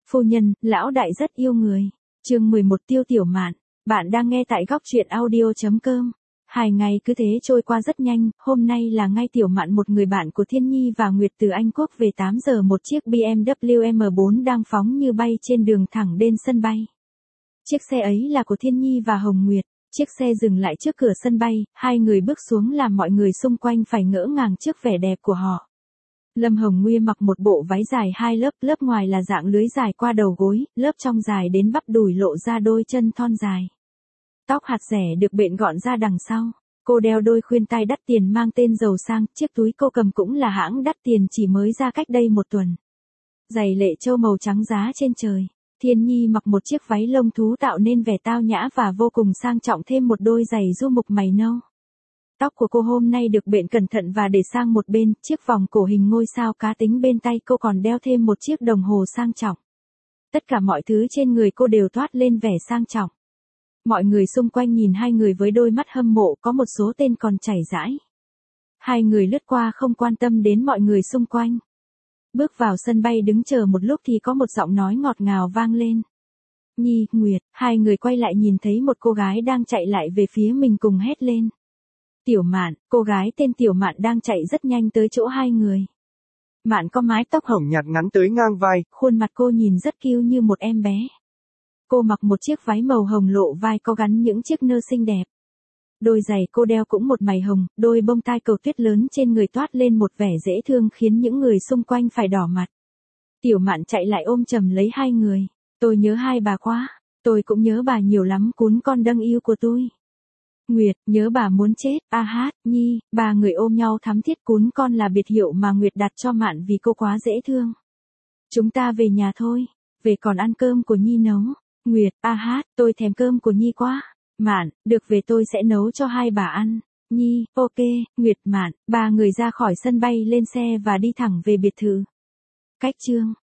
Phu nhân, lão đại rất yêu người. Chương 11 Tiêu Tiểu Mạn. Bạn đang nghe tại góc truyện audio.com. 2 ngày cứ thế trôi qua rất nhanh, hôm nay là ngày Tiểu Mạn một người bạn của Thiên Nhi và Nguyệt từ Anh Quốc về 8 giờ một chiếc BMW M4 đang phóng như bay trên đường thẳng đến sân bay. Chiếc xe ấy là của Thiên Nhi và Hồng Nguyệt. Chiếc xe dừng lại trước cửa sân bay, hai người bước xuống làm mọi người xung quanh phải ngỡ ngàng trước vẻ đẹp của họ. Lâm Hồng Nguya mặc một bộ váy dài 2 lớp, lớp ngoài là dạng lưới dài qua đầu gối, lớp trong dài đến bắp đùi lộ ra đôi chân thon dài. Tóc hạt rẻ được bện gọn ra đằng sau. Cô đeo đôi khuyên tai đắt tiền mang tên giàu sang, chiếc túi cô cầm cũng là hãng đắt tiền chỉ mới ra cách đây 1 tuần. Giày lệ châu màu trắng giá trên trời. Thiên Nhi mặc một chiếc váy lông thú tạo nên vẻ tao nhã và vô cùng sang trọng thêm một đôi giày du mục mày nâu. Tóc của cô hôm nay được bện cẩn thận và để sang một bên, chiếc vòng cổ hình ngôi sao cá tính bên tay cô còn đeo thêm một chiếc đồng hồ sang trọng. Tất cả mọi thứ trên người cô đều toát lên vẻ sang trọng. Mọi người xung quanh nhìn hai người với đôi mắt hâm mộ, có một số tên còn chảy rãi. Hai người lướt qua không quan tâm đến mọi người xung quanh. Bước vào sân bay đứng chờ một lúc thì có một giọng nói ngọt ngào vang lên. Nhi, Nguyệt, hai người quay lại nhìn thấy một cô gái đang chạy lại về phía mình cùng hét lên. Tiểu Mạn, cô gái tên Tiểu Mạn đang chạy rất nhanh tới chỗ hai người. Mạn có mái tóc hồng nhạt ngắn tới ngang vai, khuôn mặt cô nhìn rất cute như một em bé. Cô mặc một chiếc váy màu hồng lộ vai có gắn những chiếc nơ xinh đẹp. Đôi giày cô đeo cũng một mày hồng, đôi bông tai cầu tuyết lớn trên người toát lên một vẻ dễ thương khiến những người xung quanh phải đỏ mặt. Tiểu Mạn chạy lại ôm chầm lấy hai người. Tôi nhớ hai bà quá, tôi cũng nhớ bà nhiều lắm cún con đâng yêu của tôi. Nguyệt, nhớ bà muốn chết, a hát, Nhi, ba người ôm nhau thắm thiết cún con là biệt hiệu mà Nguyệt đặt cho Mạn vì cô quá dễ thương. Chúng ta về nhà thôi, về còn ăn cơm của Nhi nấu. Nguyệt, a hát, tôi thèm cơm của Nhi quá. Mạn, được về tôi sẽ nấu cho hai bà ăn. Nhi, ok, Nguyệt, Mạn, ba người ra khỏi sân bay lên xe và đi thẳng về biệt thự. Cách chương